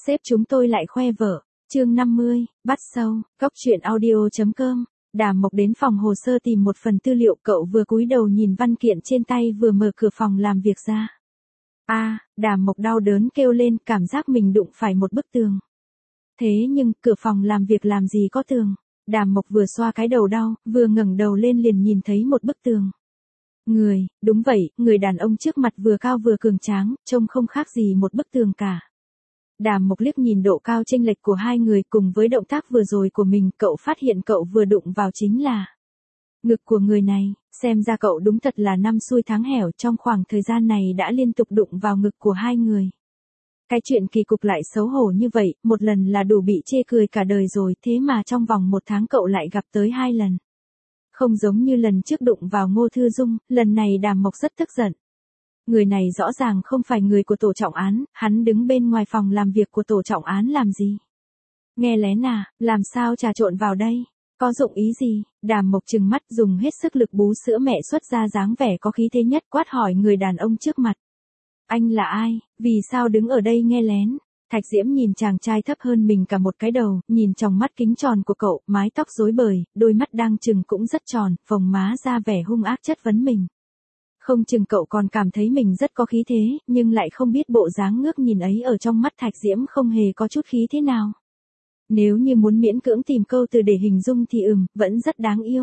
Sếp chúng tôi lại khoe vợ. Chương 50, bắt sâu, góc truyện audio.com. Đàm Mộc đến phòng hồ sơ tìm một phần tư liệu, cậu vừa cúi đầu nhìn văn kiện trên tay vừa mở cửa phòng làm việc ra. Đàm Mộc đau đớn kêu lên, cảm giác mình đụng phải một bức tường. Thế nhưng, cửa phòng làm việc làm gì có tường. Đàm Mộc vừa xoa cái đầu đau, vừa ngẩng đầu lên liền nhìn thấy một bức tường. Đúng vậy, người đàn ông trước mặt vừa cao vừa cường tráng, trông không khác gì một bức tường cả. Đàm Mộc liếc nhìn độ cao chênh lệch của hai người cùng với động tác vừa rồi của mình, cậu phát hiện cậu vừa đụng vào chính là ngực của người này, xem ra cậu đúng thật là năm xui tháng hẻo, trong khoảng thời gian này đã liên tục đụng vào ngực của hai người. Cái chuyện kỳ cục lại xấu hổ như vậy, một lần là đủ bị chê cười cả đời rồi, thế mà trong vòng một tháng cậu lại gặp tới 2 lần. Không giống như lần trước đụng vào Ngô Thư Dung, lần này Đàm Mộc rất tức giận. Người này rõ ràng không phải người của tổ trọng án, hắn đứng bên ngoài phòng làm việc của tổ trọng án làm gì? Nghe lén à, làm sao trà trộn vào đây? Có dụng ý gì? Đàm Mộc trừng mắt dùng hết sức lực bú sữa mẹ xuất ra dáng vẻ có khí thế nhất, quát hỏi người đàn ông trước mặt. Anh là ai? Vì sao đứng ở đây nghe lén? Thạch Diễm nhìn chàng trai thấp hơn mình cả một cái đầu, nhìn trong mắt kính tròn của cậu, mái tóc rối bời, đôi mắt đang trừng cũng rất tròn, phồng má ra vẻ hung ác chất vấn mình. Không chừng cậu còn cảm thấy mình rất có khí thế, nhưng lại không biết bộ dáng ngước nhìn ấy ở trong mắt Thạch Diễm không hề có chút khí thế nào. Nếu như muốn miễn cưỡng tìm câu từ để hình dung thì vẫn rất đáng yêu.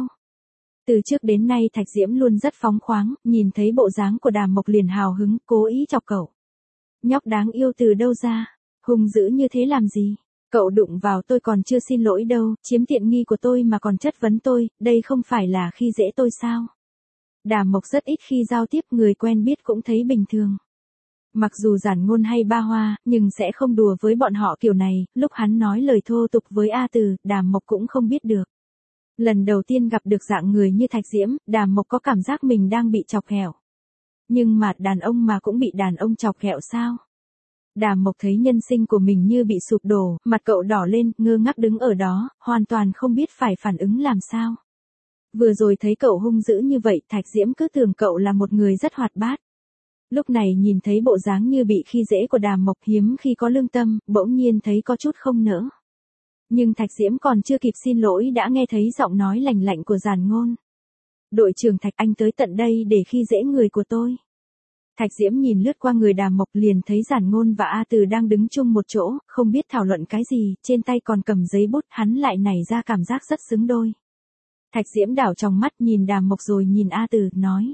Từ trước đến nay Thạch Diễm luôn rất phóng khoáng, nhìn thấy bộ dáng của Đàm Mộc liền hào hứng, cố ý chọc cậu. Nhóc đáng yêu từ đâu ra? Hung dữ như thế làm gì? Cậu đụng vào tôi còn chưa xin lỗi đâu, chiếm tiện nghi của tôi mà còn chất vấn tôi, đây không phải là khi dễ tôi sao? Đàm Mộc rất ít khi giao tiếp, người quen biết cũng thấy bình thường. Mặc dù giản ngôn hay ba hoa, nhưng sẽ không đùa với bọn họ kiểu này, lúc hắn nói lời thô tục với A Từ, Đàm Mộc cũng không biết được. Lần đầu tiên gặp được dạng người như Thạch Diễm, Đàm Mộc có cảm giác mình đang bị chọc ghẹo. Nhưng mà đàn ông mà cũng bị đàn ông chọc ghẹo sao? Đàm Mộc thấy nhân sinh của mình như bị sụp đổ, mặt cậu đỏ lên, ngơ ngác đứng ở đó, hoàn toàn không biết phải phản ứng làm sao. Vừa rồi thấy cậu hung dữ như vậy, Thạch Diễm cứ tưởng cậu là một người rất hoạt bát. Lúc này nhìn thấy bộ dáng như bị khi dễ của Đàm Mộc, hiếm khi có lương tâm, bỗng nhiên thấy có chút không nỡ. Nhưng Thạch Diễm còn chưa kịp xin lỗi đã nghe thấy giọng nói lành lạnh của giản ngôn. Đội trưởng Thạch, anh tới tận đây để khi dễ người của tôi. Thạch Diễm nhìn lướt qua người Đàm Mộc liền thấy giản ngôn và A Từ đang đứng chung một chỗ, không biết thảo luận cái gì, trên tay còn cầm giấy bút, hắn lại nảy ra cảm giác rất xứng đôi. Thạch Diễm đảo trong mắt nhìn Đàm Mộc rồi nhìn A Từ, nói.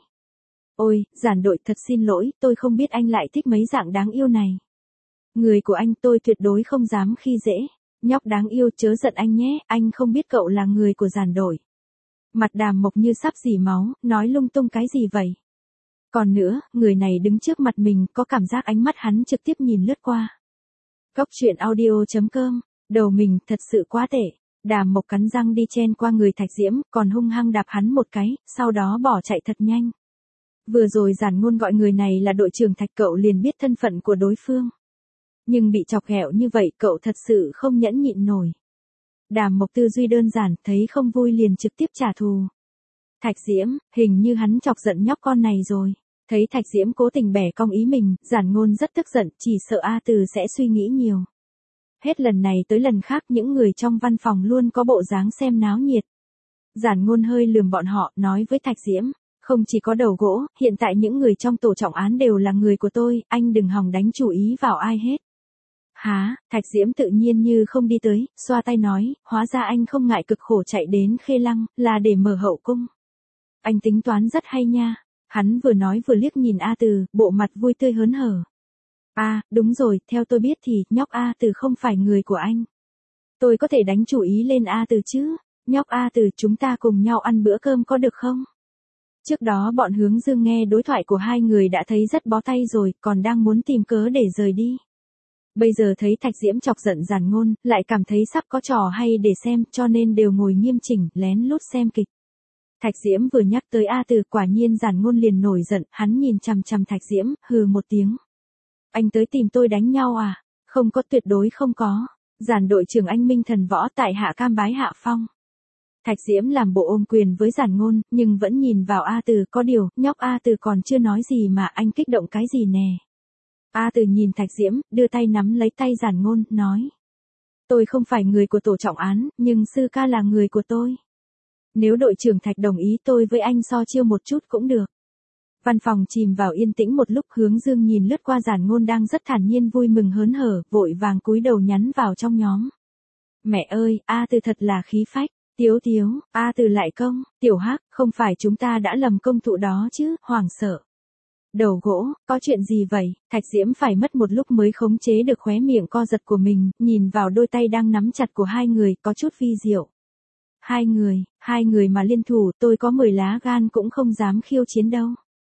Ôi, giản đội, thật xin lỗi, tôi không biết anh lại thích mấy dạng đáng yêu này. Người của anh tôi tuyệt đối không dám khi dễ. Nhóc đáng yêu, chớ giận anh nhé, anh không biết cậu là người của giản đội. Mặt Đàm Mộc như sắp rỉ máu, nói lung tung cái gì vậy? Còn nữa, người này đứng trước mặt mình, có cảm giác ánh mắt hắn trực tiếp nhìn lướt qua. Góc truyện audio.com, đầu mình thật sự quá tệ. Đàm Mộc cắn răng đi chen qua người Thạch Diễm, còn hung hăng đạp hắn một cái, sau đó bỏ chạy thật nhanh. Vừa rồi giản ngôn gọi người này là đội trưởng Thạch, cậu liền biết thân phận của đối phương. Nhưng bị chọc ghẹo như vậy cậu thật sự không nhẫn nhịn nổi. Đàm Mộc tư duy đơn giản, thấy không vui liền trực tiếp trả thù. Thạch Diễm, hình như hắn chọc giận nhóc con này rồi. Thấy Thạch Diễm cố tình bẻ cong ý mình, giản ngôn rất tức giận, chỉ sợ A Từ sẽ suy nghĩ nhiều. Hết lần này tới lần khác những người trong văn phòng luôn có bộ dáng xem náo nhiệt. Giản ngôn hơi lườm bọn họ, nói với Thạch Diễm, không chỉ có đầu gỗ, hiện tại những người trong tổ trọng án đều là người của tôi, anh đừng hòng đánh chủ ý vào ai hết. Hả? Thạch Diễm tự nhiên như không đi tới, xoa tay nói, hóa ra anh không ngại cực khổ chạy đến Khê Lăng, là để mở hậu cung. Anh tính toán rất hay nha. Hắn vừa nói vừa liếc nhìn A Từ, bộ mặt vui tươi hớn hở. Đúng rồi, theo tôi biết thì, nhóc A Từ không phải người của anh. Tôi có thể đánh chủ ý lên A Từ chứ? Nhóc A Từ, chúng ta cùng nhau ăn bữa cơm có được không? Trước đó bọn Hướng Dương nghe đối thoại của hai người đã thấy rất bó tay rồi, còn đang muốn tìm cớ để rời đi. Bây giờ thấy Thạch Diễm chọc giận giản ngôn, lại cảm thấy sắp có trò hay để xem, cho nên đều ngồi nghiêm chỉnh, lén lút xem kịch. Thạch Diễm vừa nhắc tới A Từ, quả nhiên giản ngôn liền nổi giận, hắn nhìn chằm chằm Thạch Diễm, hừ một tiếng. Anh tới tìm tôi đánh nhau à? Không có, tuyệt đối không có. Giản đội trưởng anh minh thần võ tại hạ cam bái hạ phong. Thạch Diễm làm bộ ôm quyền với giản ngôn, nhưng vẫn nhìn vào A Từ, có điều, nhóc A Từ còn chưa nói gì mà anh kích động cái gì nè. A Từ nhìn Thạch Diễm, đưa tay nắm lấy tay Giản Ngôn, nói. Tôi không phải người của tổ trọng án, nhưng sư ca là người của tôi. Nếu đội trưởng Thạch đồng ý tôi với anh so chiêu một chút cũng được. Văn phòng chìm vào yên tĩnh một lúc, Hướng Dương nhìn lướt qua Giản Ngôn đang rất thản nhiên vui mừng hớn hở, vội vàng cúi đầu nhắn vào trong nhóm. Mẹ ơi, A Từ thật là khí phách. Tiếu Tiếu, A Từ lại công, Tiểu Hắc, không phải chúng ta đã lầm công thụ đó chứ, hoảng sợ. Đầu gỗ, có chuyện gì vậy? Thạch Diễm phải mất một lúc mới khống chế được khóe miệng co giật của mình, nhìn vào đôi tay đang nắm chặt của hai người, có chút vi diệu. Hai người mà liên thủ, tôi có 10 lá gan cũng không dám khiêu chiến đâu.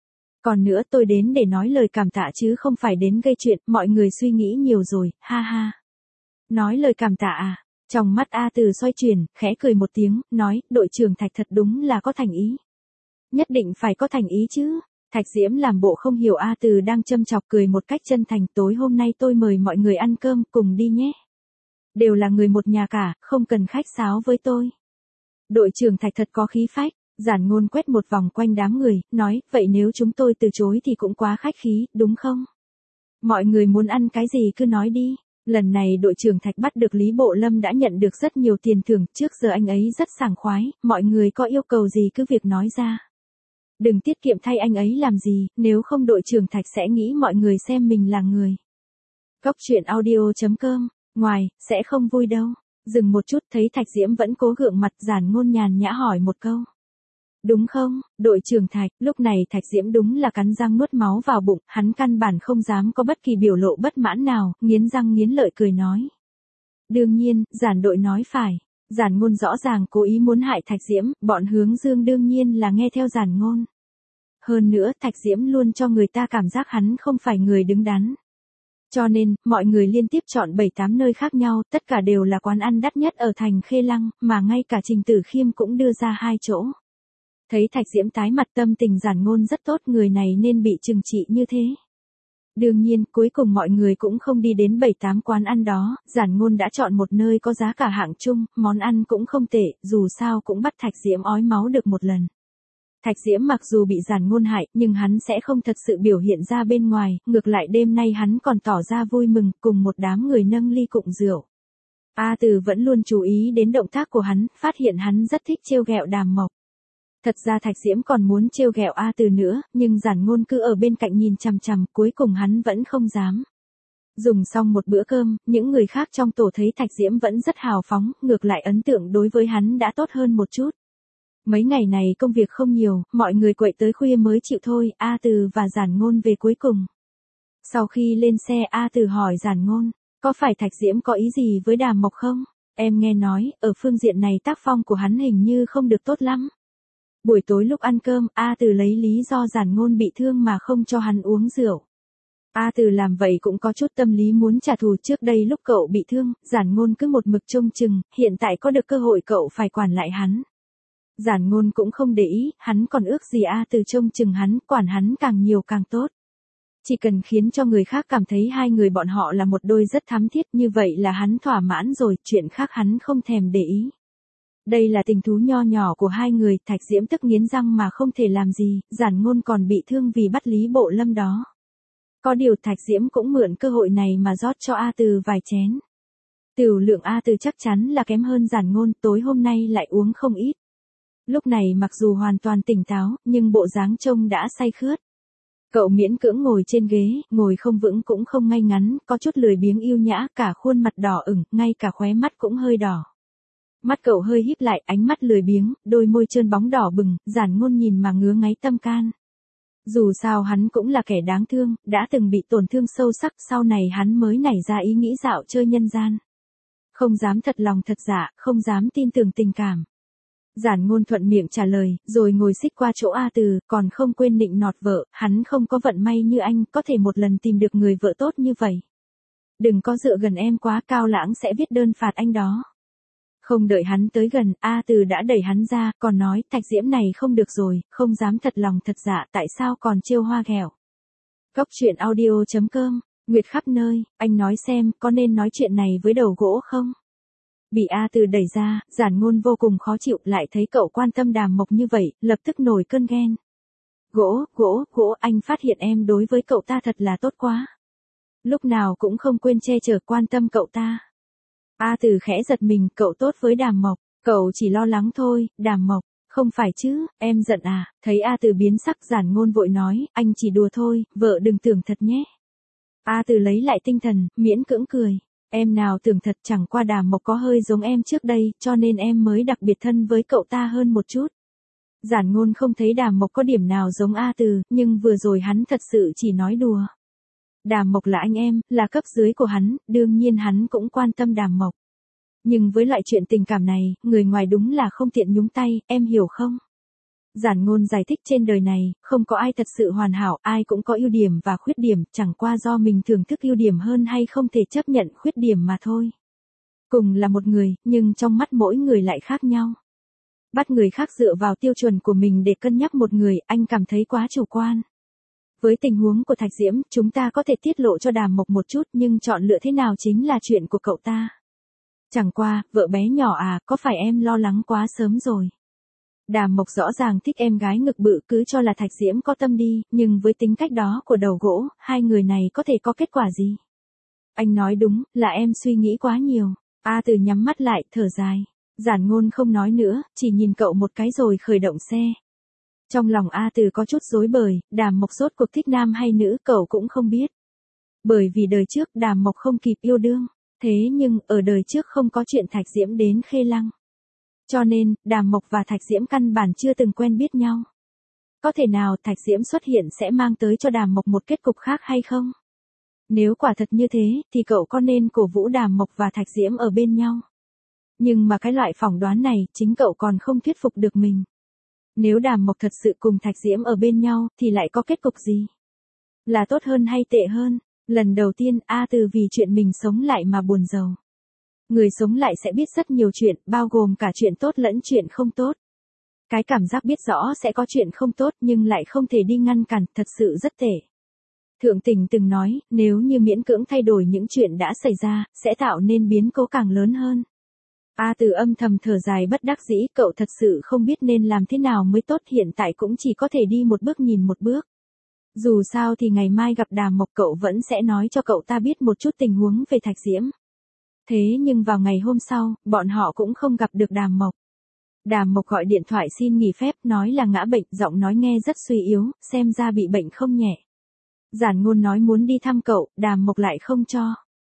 Còn nữa, tôi đến để nói lời cảm tạ chứ không phải đến gây chuyện, mọi người suy nghĩ nhiều rồi, ha ha. Nói lời cảm tạ à? Trong mắt A Từ xoay chuyển, khẽ cười một tiếng, nói, đội trưởng Thạch thật đúng là có thành ý. Nhất định phải có thành ý chứ. Thạch Diễm làm bộ không hiểu A Từ đang châm chọc, cười một cách chân thành, tối hôm nay tôi mời mọi người ăn cơm, cùng đi nhé. Đều là người một nhà cả, không cần khách sáo với tôi. Đội trưởng Thạch thật có khí phách. Giản Ngôn quét một vòng quanh đám người, nói, vậy nếu chúng tôi từ chối thì cũng quá khách khí, đúng không? Mọi người muốn ăn cái gì cứ nói đi. Lần này đội trưởng Thạch bắt được Lý Bộ Lâm đã nhận được rất nhiều tiền thưởng, trước giờ anh ấy rất sảng khoái, mọi người có yêu cầu gì cứ việc nói ra. Đừng tiết kiệm thay anh ấy làm gì, nếu không đội trưởng Thạch sẽ nghĩ mọi người xem mình là người. Cóc truyện audio.com, ngoài, sẽ không vui đâu. Dừng một chút, thấy Thạch Diễm vẫn cố gượng mặt, Giản Ngôn nhàn nhã hỏi một câu. Đúng không, đội trưởng Thạch? Lúc này Thạch Diễm đúng là cắn răng nuốt máu vào bụng, hắn căn bản không dám có bất kỳ biểu lộ bất mãn nào, nghiến răng nghiến lợi cười nói. Đương nhiên, Giản đội nói phải. Giản Ngôn rõ ràng cố ý muốn hại Thạch Diễm, bọn Hướng Dương đương nhiên là nghe theo Giản Ngôn. Hơn nữa, Thạch Diễm luôn cho người ta cảm giác hắn không phải người đứng đắn. Cho nên, mọi người liên tiếp chọn 7-8 nơi khác nhau, tất cả đều là quán ăn đắt nhất ở thành Khê Lăng, mà ngay cả Trình Tử Khiêm cũng đưa ra 2 chỗ. Thấy Thạch Diễm tái mặt, tâm tình Giản Ngôn rất tốt, người này nên bị trừng trị như thế. Đương nhiên, cuối cùng mọi người cũng không đi đến 7-8 quán ăn đó, Giản Ngôn đã chọn một nơi có giá cả hạng trung, món ăn cũng không tệ, dù sao cũng bắt Thạch Diễm ói máu được một lần. Thạch Diễm mặc dù bị Giản Ngôn hại, nhưng hắn sẽ không thật sự biểu hiện ra bên ngoài, ngược lại đêm nay hắn còn tỏ ra vui mừng, cùng một đám người nâng ly cụng rượu. A Từ vẫn luôn chú ý đến động tác của hắn, phát hiện hắn rất thích trêu ghẹo Đàm Mộc. Thật ra Thạch Diễm còn muốn trêu ghẹo A Từ nữa, nhưng Giản Ngôn cứ ở bên cạnh nhìn chằm chằm, cuối cùng hắn vẫn không dám. Dùng xong một bữa cơm, những người khác trong tổ thấy Thạch Diễm vẫn rất hào phóng, ngược lại ấn tượng đối với hắn đã tốt hơn một chút. Mấy ngày này công việc không nhiều, mọi người quậy tới khuya mới chịu thôi, A Từ và Giản Ngôn về cuối cùng. Sau khi lên xe, A Từ hỏi Giản Ngôn, có phải Thạch Diễm có ý gì với Đàm Mộc không? Em nghe nói, ở phương diện này tác phong của hắn hình như không được tốt lắm. Buổi tối lúc ăn cơm, A Từ lấy lý do Giản Ngôn bị thương mà không cho hắn uống rượu. A Từ làm vậy cũng có chút tâm lý muốn trả thù, trước đây lúc cậu bị thương, Giản Ngôn cứ một mực trông chừng, hiện tại có được cơ hội cậu phải quản lại hắn. Giản Ngôn cũng không để ý, hắn còn ước gì A Từ trông chừng hắn, quản hắn càng nhiều càng tốt. Chỉ cần khiến cho người khác cảm thấy hai người bọn họ là một đôi rất thắm thiết, như vậy là hắn thỏa mãn rồi, chuyện khác hắn không thèm để ý. Đây là tình thú nho nhỏ của hai người, Thạch Diễm tức nghiến răng mà không thể làm gì, Giản Ngôn còn bị thương vì bắt Lý Bộ Lâm đó. Có điều Thạch Diễm cũng mượn cơ hội này mà rót cho A Từ vài chén. Tiểu lượng A Từ chắc chắn là kém hơn Giản Ngôn, tối hôm nay lại uống không ít. Lúc này mặc dù hoàn toàn tỉnh táo, nhưng bộ dáng trông đã say khướt. Cậu miễn cưỡng ngồi trên ghế, ngồi không vững cũng không ngay ngắn, có chút lười biếng yêu nhã, cả khuôn mặt đỏ ửng, ngay cả khóe mắt cũng hơi đỏ. Mắt cậu hơi híp lại, ánh mắt lười biếng, đôi môi trơn bóng đỏ bừng, Giản Ngôn nhìn mà ngứa ngáy tâm can. Dù sao hắn cũng là kẻ đáng thương, đã từng bị tổn thương sâu sắc, sau này hắn mới nảy ra ý nghĩ dạo chơi nhân gian. Không dám thật lòng thật dạ, không dám tin tưởng tình cảm. Giản Ngôn thuận miệng trả lời, rồi ngồi xích qua chỗ A Từ, còn không quên nịnh nọt vợ, hắn không có vận may như anh, có thể một lần tìm được người vợ tốt như vậy. Đừng có dựa gần em quá, Cao Lãng sẽ viết đơn phạt anh đó. Không đợi hắn tới gần, A Từ đã đẩy hắn ra, còn nói, Thạch Diễm này không được rồi, không dám thật lòng thật dạ, tại sao còn trêu hoa ghẹo. Cóc truyện audio.com, Nguyệt khắp nơi, anh nói xem, có nên nói chuyện này với đầu gỗ không? Bị A Từ đẩy ra, Giản Ngôn vô cùng khó chịu, lại thấy cậu quan tâm Đàm Mộc như vậy, lập tức nổi cơn ghen. Gỗ, anh phát hiện em đối với cậu ta thật là tốt quá. Lúc nào cũng không quên che chở quan tâm cậu ta. A Từ khẽ giật mình, cậu tốt với Đàm Mộc, cậu chỉ lo lắng thôi, Đàm Mộc. Không phải chứ, em giận à, thấy A Từ biến sắc Giản Ngôn vội nói, anh chỉ đùa thôi, vợ đừng tưởng thật nhé. A Từ lấy lại tinh thần, miễn cưỡng cười. Em nào tưởng thật, chẳng qua Đàm Mộc có hơi giống em trước đây, cho nên em mới đặc biệt thân với cậu ta hơn một chút. Giản Ngôn không thấy Đàm Mộc có điểm nào giống A Từ, nhưng vừa rồi hắn thật sự chỉ nói đùa. Đàm Mộc là anh em, là cấp dưới của hắn, đương nhiên hắn cũng quan tâm Đàm Mộc. Nhưng với loại chuyện tình cảm này, người ngoài đúng là không tiện nhúng tay, em hiểu không? Giản Ngôn giải thích trên đời này, không có ai thật sự hoàn hảo, ai cũng có ưu điểm và khuyết điểm, chẳng qua do mình thưởng thức ưu điểm hơn hay không thể chấp nhận khuyết điểm mà thôi. Cùng là một người, nhưng trong mắt mỗi người lại khác nhau. Bắt người khác dựa vào tiêu chuẩn của mình để cân nhắc một người, anh cảm thấy quá chủ quan. Với tình huống của Thạch Diễm, chúng ta có thể tiết lộ cho Đàm Mộc một chút, nhưng chọn lựa thế nào chính là chuyện của cậu ta. Chẳng qua, vợ bé nhỏ à, có phải em lo lắng quá sớm rồi? Đàm Mộc rõ ràng thích em gái ngực bự, cứ cho là Thạch Diễm có tâm đi, nhưng với tính cách đó của đầu gỗ, hai người này có thể có kết quả gì? Anh nói đúng, là em suy nghĩ quá nhiều. A Từ nhắm mắt lại, thở dài. Giản Ngôn không nói nữa, chỉ nhìn cậu một cái rồi khởi động xe. Trong lòng A Từ có chút rối bời, Đàm Mộc rốt cuộc thích nam hay nữ cậu cũng không biết. Bởi vì đời trước Đàm Mộc không kịp yêu đương, thế nhưng ở đời trước không có chuyện Thạch Diễm đến Khê Lăng. Cho nên, Đàm Mộc và Thạch Diễm căn bản chưa từng quen biết nhau. Có thể nào Thạch Diễm xuất hiện sẽ mang tới cho Đàm Mộc một kết cục khác hay không? Nếu quả thật như thế, thì cậu có nên cổ vũ Đàm Mộc và Thạch Diễm ở bên nhau? Nhưng mà cái loại phỏng đoán này, chính cậu còn không thuyết phục được mình. Nếu Đàm Mộc thật sự cùng Thạch Diễm ở bên nhau, thì lại có kết cục gì? Là tốt hơn hay tệ hơn? Lần đầu tiên, A Từ vì chuyện mình sống lại mà buồn rầu. Người sống lại sẽ biết rất nhiều chuyện, bao gồm cả chuyện tốt lẫn chuyện không tốt. Cái cảm giác biết rõ sẽ có chuyện không tốt nhưng lại không thể đi ngăn cản, thật sự rất tệ. Thượng Tình từng nói, nếu như miễn cưỡng thay đổi những chuyện đã xảy ra, sẽ tạo nên biến cố càng lớn hơn. A Từ âm thầm thở dài bất đắc dĩ, cậu thật sự không biết nên làm thế nào mới tốt, hiện tại cũng chỉ có thể đi một bước nhìn một bước. Dù sao thì ngày mai gặp Đàm Mộc cậu vẫn sẽ nói cho cậu ta biết một chút tình huống về Thạch Diễm. Thế nhưng vào ngày hôm sau, bọn họ cũng không gặp được Đàm Mộc. Đàm Mộc gọi điện thoại xin nghỉ phép, nói là ngã bệnh, giọng nói nghe rất suy yếu, xem ra bị bệnh không nhẹ. Giản Ngôn nói muốn đi thăm cậu, Đàm Mộc lại không cho.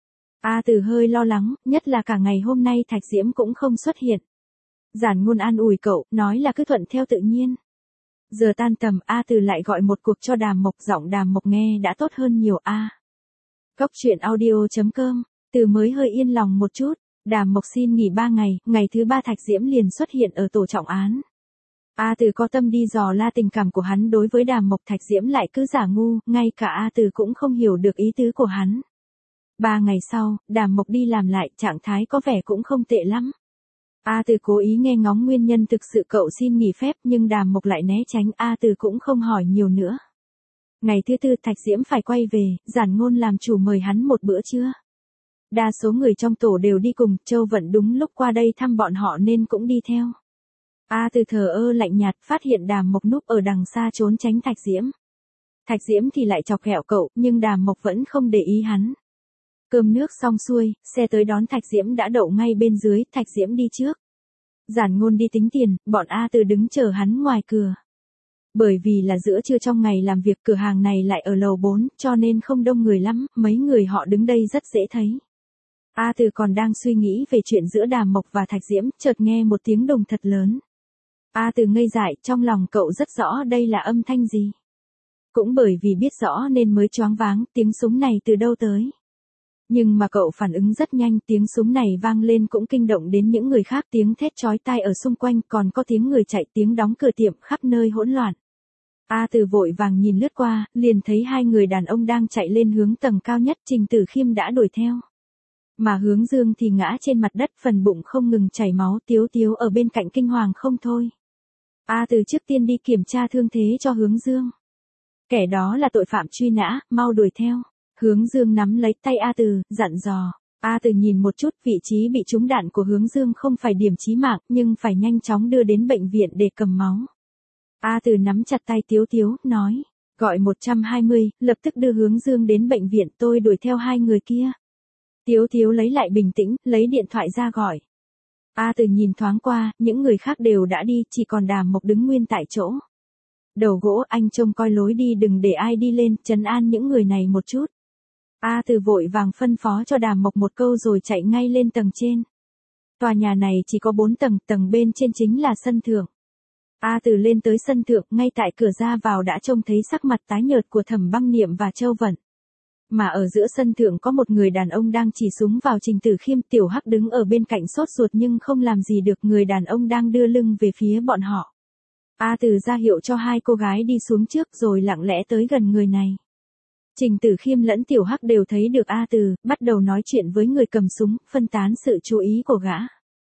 A Từ hơi lo lắng, nhất là cả ngày hôm nay Thạch Diễm cũng không xuất hiện. Giản Ngôn an ủi cậu, nói là cứ thuận theo tự nhiên. Giờ tan tầm, A Từ lại gọi một cuộc cho Đàm Mộc, giọng Đàm Mộc nghe đã tốt hơn nhiều a. Cốc truyện audio.com, Từ mới hơi yên lòng một chút. Đàm Mộc xin nghỉ 3 ngày, ngày thứ 3 Thạch Diễm liền xuất hiện ở tổ trọng án. A Từ có tâm đi dò la tình cảm của hắn đối với Đàm Mộc, Thạch Diễm lại cứ giả ngu, ngay cả A Từ cũng không hiểu được ý tứ của hắn. 3 ngày sau, Đàm Mộc đi làm lại, trạng thái có vẻ cũng không tệ lắm. A Từ cố ý nghe ngóng nguyên nhân thực sự cậu xin nghỉ phép, nhưng Đàm Mộc lại né tránh, A Từ cũng không hỏi nhiều nữa. Ngày thứ 4 Thạch Diễm phải quay về, Giản Ngôn làm chủ mời hắn một bữa trưa. Đa số người trong tổ đều đi cùng, Châu Vận đúng lúc qua đây thăm bọn họ nên cũng đi theo. A Từ thờ ơ lạnh nhạt, phát hiện Đàm Mộc núp ở đằng xa trốn tránh Thạch Diễm. Thạch Diễm thì lại chọc ghẹo cậu, nhưng Đàm Mộc vẫn không để ý hắn. Cơm nước xong xuôi, xe tới đón Thạch Diễm đã đậu ngay bên dưới, Thạch Diễm đi trước. Giản Ngôn đi tính tiền, bọn A Từ đứng chờ hắn ngoài cửa. Bởi vì là giữa trưa trong ngày làm việc, cửa hàng này lại ở lầu 4, cho nên không đông người lắm, mấy người họ đứng đây rất dễ thấy. A Từ còn đang suy nghĩ về chuyện giữa Đàm Mộc và Thạch Diễm, chợt nghe một tiếng đùng thật lớn. A Từ ngây dại, trong lòng cậu rất rõ đây là âm thanh gì. Cũng bởi vì biết rõ nên mới choáng váng, tiếng súng này từ đâu tới. Nhưng mà cậu phản ứng rất nhanh, tiếng súng này vang lên cũng kinh động đến những người khác, tiếng thét chói tai ở xung quanh, còn có tiếng người chạy, tiếng đóng cửa tiệm, khắp nơi hỗn loạn. A Từ vội vàng nhìn lướt qua, liền thấy 2 người đàn ông đang chạy lên hướng tầng cao nhất, Trình Tử Khiêm đã đuổi theo. Mà Hướng Dương thì ngã trên mặt đất, phần bụng không ngừng chảy máu, Tiếu Tiếu ở bên cạnh kinh hoàng không thôi. A Từ trước tiên đi kiểm tra thương thế cho Hướng Dương. Kẻ đó là tội phạm truy nã, mau đuổi theo. Hướng Dương nắm lấy tay A Từ, dặn dò. A Từ nhìn một chút, vị trí bị trúng đạn của Hướng Dương không phải điểm chí mạng, nhưng phải nhanh chóng đưa đến bệnh viện để cầm máu. A Từ nắm chặt tay Tiếu Tiếu, nói. Gọi 120, lập tức đưa hướng dương đến bệnh viện, tôi đuổi theo hai người kia. Tiếu Tiếu lấy lại bình tĩnh, lấy điện thoại ra gọi. A Từ nhìn thoáng qua, những người khác đều đã đi, chỉ còn Đàm Mộc đứng nguyên tại chỗ. Đầu gỗ, anh trông coi lối đi, đừng để ai đi lên, trấn an những người này một chút. A Từ vội vàng phân phó cho Đàm Mộc một câu rồi chạy ngay lên tầng trên. Tòa nhà này chỉ có 4 tầng, tầng bên trên chính là sân thượng. A Từ lên tới sân thượng, ngay tại cửa ra vào đã trông thấy sắc mặt tái nhợt của Thẩm Băng Niệm và Châu Vận. Mà ở giữa sân thượng có một người đàn ông đang chỉ súng vào Trình Tử Khiêm, Tiểu Hắc đứng ở bên cạnh sốt ruột nhưng không làm gì được, người đàn ông đang đưa lưng về phía bọn họ. A Từ ra hiệu cho hai cô gái đi xuống trước rồi lặng lẽ tới gần người này. Trình Tử Khiêm lẫn Tiểu Hắc đều thấy được A Từ, bắt đầu nói chuyện với người cầm súng, phân tán sự chú ý của gã.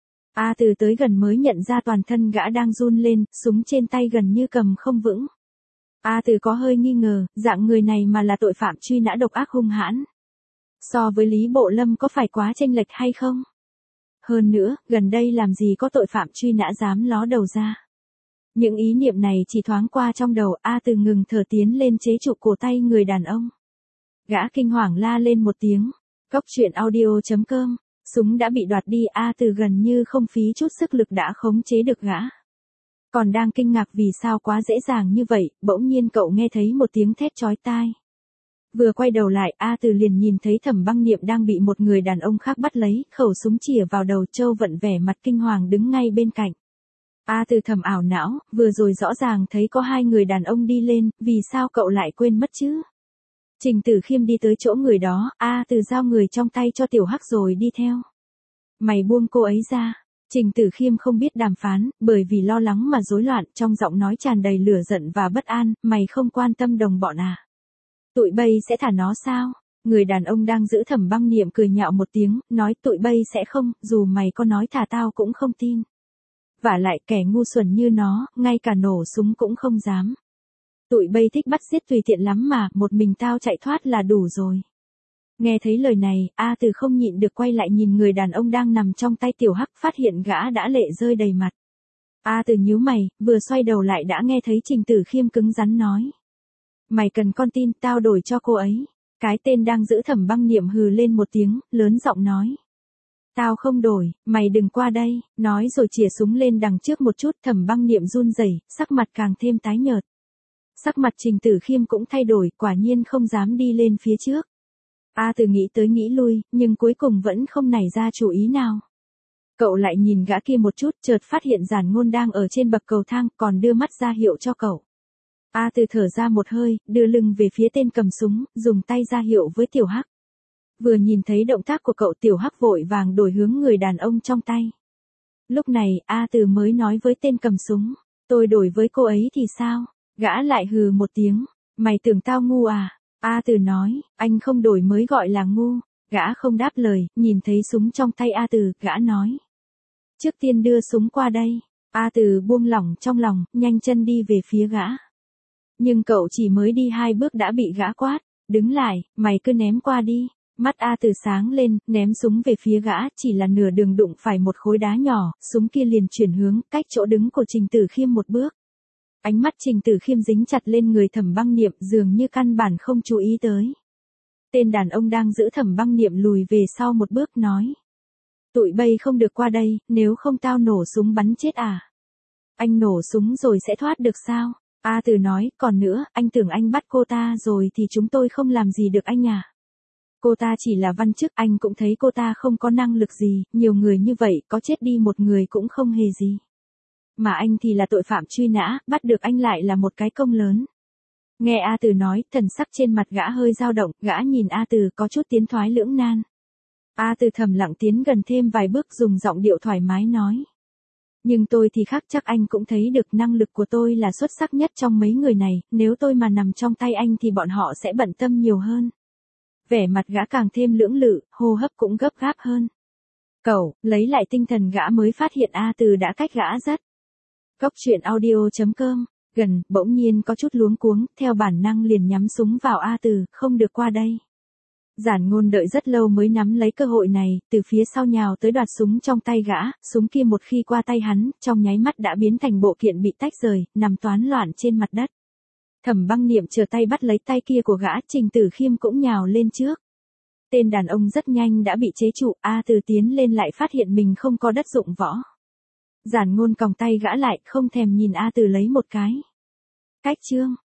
A Từ tới gần mới nhận ra toàn thân gã đang run lên, súng trên tay gần như cầm không vững. A Từ có hơi nghi ngờ, dạng người này mà là tội phạm truy nã độc ác hung hãn. So với Lý Bộ Lâm có phải quá chênh lệch hay không? Hơn nữa, gần đây làm gì có tội phạm truy nã dám ló đầu ra. Những ý niệm này chỉ thoáng qua trong đầu, A Từ ngừng thở tiến lên chế trụ cổ tay người đàn ông. Gã kinh hoàng la lên một tiếng. Cốc truyện audio.com, súng đã bị đoạt đi, A Từ gần như không phí chút sức lực đã khống chế được gã. Còn đang kinh ngạc vì sao quá dễ dàng như vậy, bỗng nhiên cậu nghe thấy một tiếng thét chói tai. Vừa quay đầu lại, A Từ liền nhìn thấy Thẩm Băng Niệm đang bị một người đàn ông khác bắt lấy, khẩu súng chĩa vào đầu. Châu Vận vẻ mặt kinh hoàng đứng ngay bên cạnh. A Từ thầm ảo não, vừa rồi rõ ràng thấy có hai người đàn ông đi lên, vì sao cậu lại quên mất chứ? Trình Tử Khiêm đi tới chỗ người đó, A Từ giao người trong tay cho Tiểu Hắc rồi đi theo. Mày buông cô ấy ra. Trình Tử Khiêm không biết đàm phán, bởi vì lo lắng mà rối loạn, trong giọng nói tràn đầy lửa giận và bất an, mày không quan tâm đồng bọn à? Tụi bay sẽ thả nó sao? Người đàn ông đang giữ Thẩm Băng Niệm cười nhạo một tiếng, nói tụi bay sẽ không, dù mày có nói thả tao cũng không tin. Vả lại kẻ ngu xuẩn như nó, ngay cả nổ súng cũng không dám. Tụi bay thích bắt giết tùy tiện lắm mà, một mình tao chạy thoát là đủ rồi. Nghe thấy lời này, A Từ không nhịn được quay lại nhìn người đàn ông đang nằm trong tay Tiểu Hắc, phát hiện gã đã lệ rơi đầy mặt. A Từ nhíu mày, vừa xoay đầu lại đã nghe thấy Trình Tử Khiêm cứng rắn nói. Mày cần con tin, tao đổi cho cô ấy. Cái tên đang giữ Thẩm Băng Niệm hừ lên một tiếng, lớn giọng nói. Tao không đổi, mày đừng qua đây, nói rồi chìa súng lên đằng trước một chút. Thẩm Băng Niệm run rẩy, sắc mặt càng thêm tái nhợt. Sắc mặt Trình Tử Khiêm cũng thay đổi, quả nhiên không dám đi lên phía trước. A Từ nghĩ tới nghĩ lui, nhưng cuối cùng vẫn không nảy ra chủ ý nào. Cậu lại nhìn gã kia một chút, chợt phát hiện Giản Ngôn đang ở trên bậc cầu thang, còn đưa mắt ra hiệu cho cậu. A Từ thở ra một hơi, đưa lưng về phía tên cầm súng, dùng tay ra hiệu với Tiểu Hắc. Vừa nhìn thấy động tác của cậu, Tiểu Hắc vội vàng đổi hướng người đàn ông trong tay. Lúc này, A Từ mới nói với tên cầm súng, tôi đổi với cô ấy thì sao? Gã lại hừ một tiếng, mày tưởng tao ngu à? A Từ nói, anh không đổi mới gọi là ngu. Gã không đáp lời, nhìn thấy súng trong tay A Từ, gã nói. Trước tiên đưa súng qua đây. A Từ buông lỏng trong lòng, nhanh chân đi về phía gã. Nhưng cậu chỉ mới đi 2 bước đã bị gã quát, đứng lại, mày cứ ném qua đi. Mắt A Từ sáng lên, ném súng về phía gã, chỉ là nửa đường đụng phải một khối đá nhỏ, súng kia liền chuyển hướng, cách chỗ đứng của Trình Tử Khiêm một bước. Ánh mắt Trình Tử Khiêm dính chặt lên người Thẩm Băng Niệm, dường như căn bản không chú ý tới. Tên đàn ông đang giữ Thẩm Băng Niệm lùi về sau một bước nói. Tụi bay không được qua đây, nếu không tao nổ súng bắn chết à? Anh nổ súng rồi sẽ thoát được sao? A Từ nói, còn nữa, anh tưởng anh bắt cô ta rồi thì chúng tôi không làm gì được anh à? Cô ta chỉ là văn chức, anh cũng thấy cô ta không có năng lực gì, nhiều người như vậy, có chết đi một người cũng không hề gì. Mà anh thì là tội phạm truy nã, bắt được anh lại là một cái công lớn. Nghe A Từ nói, thần sắc trên mặt gã hơi dao động, gã nhìn A Từ có chút tiến thoái lưỡng nan. A Từ thầm lặng tiến gần thêm vài bước, dùng giọng điệu thoải mái nói. Nhưng tôi thì khác, chắc anh cũng thấy được năng lực của tôi là xuất sắc nhất trong mấy người này, nếu tôi mà nằm trong tay anh thì bọn họ sẽ bận tâm nhiều hơn. Vẻ mặt gã càng thêm lưỡng lự, hô hấp cũng gấp gáp hơn. Cậu, lấy lại tinh thần gã mới phát hiện A Từ đã cách gã rất. Cốc truyện audio.com, gần, bỗng nhiên có chút luống cuống, theo bản năng liền nhắm súng vào A Từ, không được qua đây. Giản Ngôn đợi rất lâu mới nắm lấy cơ hội này, từ phía sau nhào tới đoạt súng trong tay gã, súng kia một khi qua tay hắn, trong nháy mắt đã biến thành bộ kiện bị tách rời, nằm toán loạn trên mặt đất. Thẩm Băng Niệm trở tay bắt lấy tay kia của gã, Trình Tử Khiêm cũng nhào lên trước. Tên đàn ông rất nhanh đã bị chế trụ, A Từ tiến lên lại phát hiện mình không có đất dụng võ. Giản Ngôn còng tay gã lại, không thèm nhìn A Từ lấy một cái. Cách chương